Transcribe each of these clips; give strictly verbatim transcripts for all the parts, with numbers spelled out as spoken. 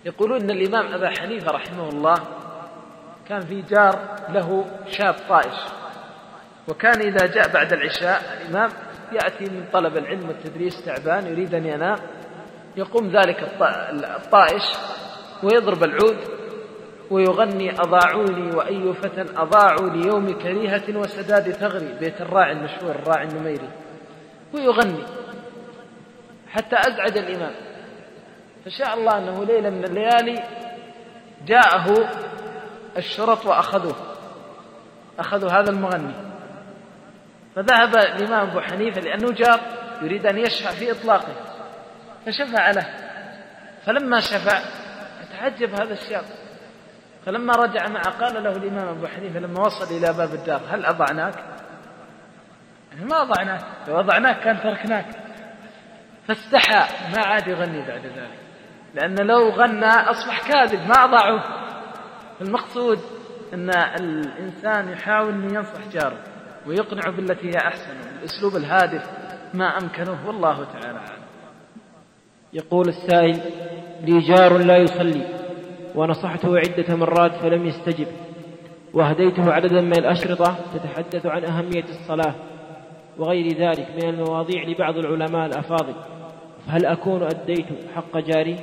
يقولون أن الإمام أبا حنيفة رحمه الله كان في جار له شاب طائش، وكان إذا جاء بعد العشاء الإمام يأتي من طلب العلم والتدريس تعبان يريد أن ينام، يقوم ذلك الطائش ويضرب العود ويغني أضاعوني وأي فتى أضاعوا ليوم كريهة وسداد ثغري، بيت الراعي المشهور الراعي النميري، ويغني حتى أزعج الإمام. فشاء الله أنه ليلة من الليالي جاءه الشرط وأخذوه أخذوا هذا المغني، فذهب الإمام أبو حنيفة لأنه جار يريد أن يشفع في إطلاقه، فشفع له. فلما شفع اتعجب هذا الشاب، فلما رجع معه قال له الإمام أبو حنيفة لما وصل إلى باب الدار: هل أضعناك؟ يعني ما أضعناك، لو أضعناك كان تركناك. فاستحى، ما عاد يغني بعد ذلك، لأن لو غنى أصبح كاذب ما أضاعوه. المقصود أن الإنسان يحاول أن ينصح جاره ويقنع بالتي هي أحسن بالأسلوب الهادف ما أمكنه، والله تعالى أعلم. يقول السائل: لي جار لا يصلي ونصحته عدة مرات فلم يستجب، وهديته عددا من الأشرطة تتحدث عن أهمية الصلاة وغير ذلك من المواضيع لبعض العلماء الأفاضل، فهل أكون أديت حق جاري؟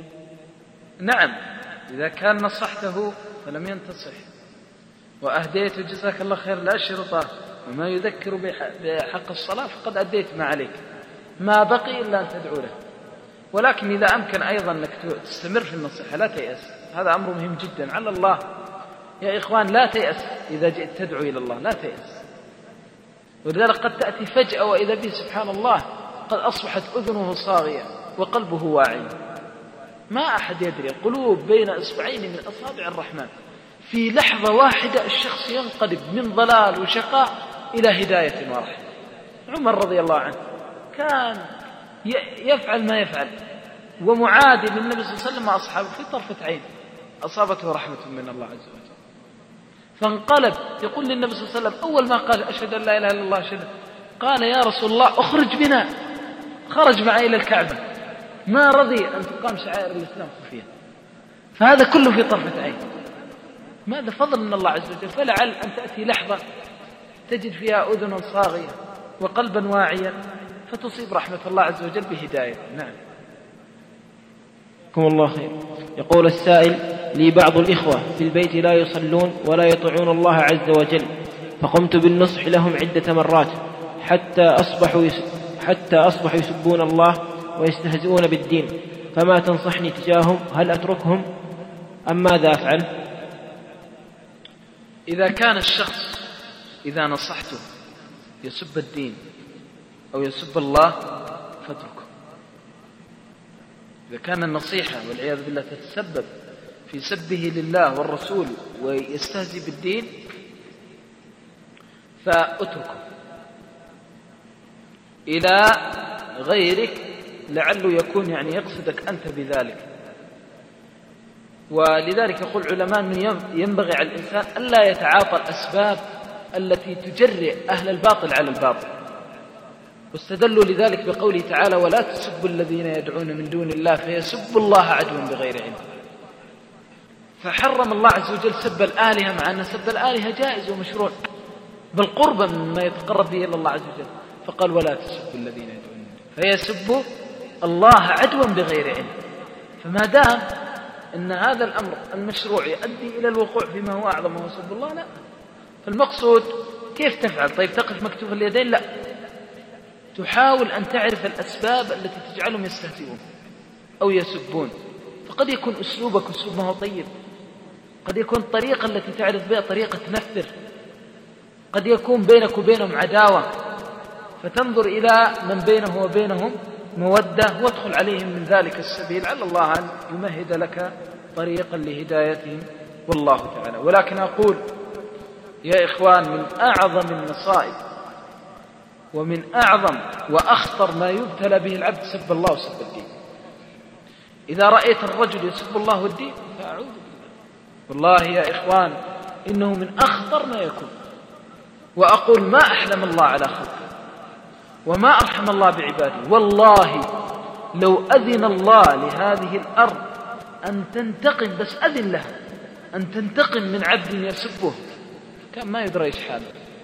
نعم، إذا كان نصحته فلم ينتصح وأهديته جزاك الله خير الأشرطة وما يذكر بحق الصلاة فقد أديت ما عليك، ما بقي إلا أن تدعو له. ولكن إذا أمكن أيضا أنك تستمر في النصيحة لا تيأس، هذا أمر مهم جدا على الله يا إخوان، لا تيأس إذا جئت تدعو إلى الله، لا تيأس. ولذلك قد تأتي فجأة وإذا به سبحان الله قد أصبحت أذنه صاغية وقلبه واعي، ما أحد يدري، قلوب بين إصبعين من أصابع الرحمن، في لحظة واحدة الشخص ينقلب من ضلال وشقاء إلى هداية ورحمة. عمر رضي الله عنه كان يفعل ما يفعل ومعادي للنبي صلى الله عليه وسلم وأصحابه في طرفة عين، أصابته رحمة من الله عز وجل، فانقلب يقول للنبي صلى الله عليه وسلم أول ما قال أشهد أن لا إله إلا الله أشهد، قال يا رسول الله أخرج بنا، خرج معي إلى الكعبة، ما رضي أن تقام شعائر الإسلام خفيا. فهذا كله في طرفة عين، ماذا فضل من الله عز وجل. فلعل أن تأتي لحظة تجد فيها أذنا صاغية وقلبا واعيا فتصيب رحمة الله عز وجل بهداية. نعم. جزاكم الله خير. يقول السائل: لي بعض الإخوة في البيت لا يصلون ولا يطيعون الله عز وجل، فقمت بالنصح لهم عدة مرات حتى أصبحوا يس... حتى أصبحوا يسبون الله ويستهزئون بالدين، فما تنصحني تجاههم؟ هل أتركهم أم ماذا أفعل؟ إذا كان الشخص إذا نصحته يسب الدين أو يسب الله فاتركه. إذا كان النصيحة والعياذ بالله تتسبب في سبه لله والرسول ويستهزئ بالدين فأتركه إلى غيرك لعله يكون يعني يقصدك أنت بذلك. ولذلك يقول العلماء أنه ينبغي على الإنسان ألا يتعاطى الأسباب التي تجرئ أهل الباطل على الباطل، واستدلوا لذلك بقوله تعالى: ولا تسبوا الذين يدعون من دون الله فيسبوا الله عدوا بغير علم. فحرم الله عز وجل سب الآلهة، مع أن سب الآلهة جائز ومشروع بل قربا مما يتقرب به إلى الله عز وجل، فقال: ولا تسبوا الذين يدعون فيسبوا الله عدوا بغير علم. فما دام أن هذا الأمر المشروع يؤدي إلى الوقوع فيما هو أعظم وهو سب الله، لا. فالمقصود كيف تفعل؟ طيب تقف مكتوف اليدين؟ لا، تحاول أن تعرف الأسباب التي تجعلهم يستهزئون أو يسبون. فقد يكون أسلوبك أسلوب ما هو طيب، قد يكون الطريقة التي تعرف بها طريقة تنفر، قد يكون بينك وبينهم عداوة، فتنظر إلى من بينه وبينهم مودة وادخل عليهم من ذلك السبيل، على الله أن يمهد لك طريقا لهدايتهم، والله تعالى. ولكن أقول يا إخوان، من أعظم المصائب ومن أعظم وأخطر ما يبتلى به العبد سب الله وسب الدين. إذا رأيت الرجل يسب الله والدين فأعوذ بالله، والله يا إخوان إنه من أخطر ما يكون. وأقول ما أحلم الله على خلقه وما أرحم الله بعباده. والله لو أذن الله لهذه الأرض أن تنتقم، بس أذن له أن تنتقم من عبد يسبه، كان ما يدري إيش حاله.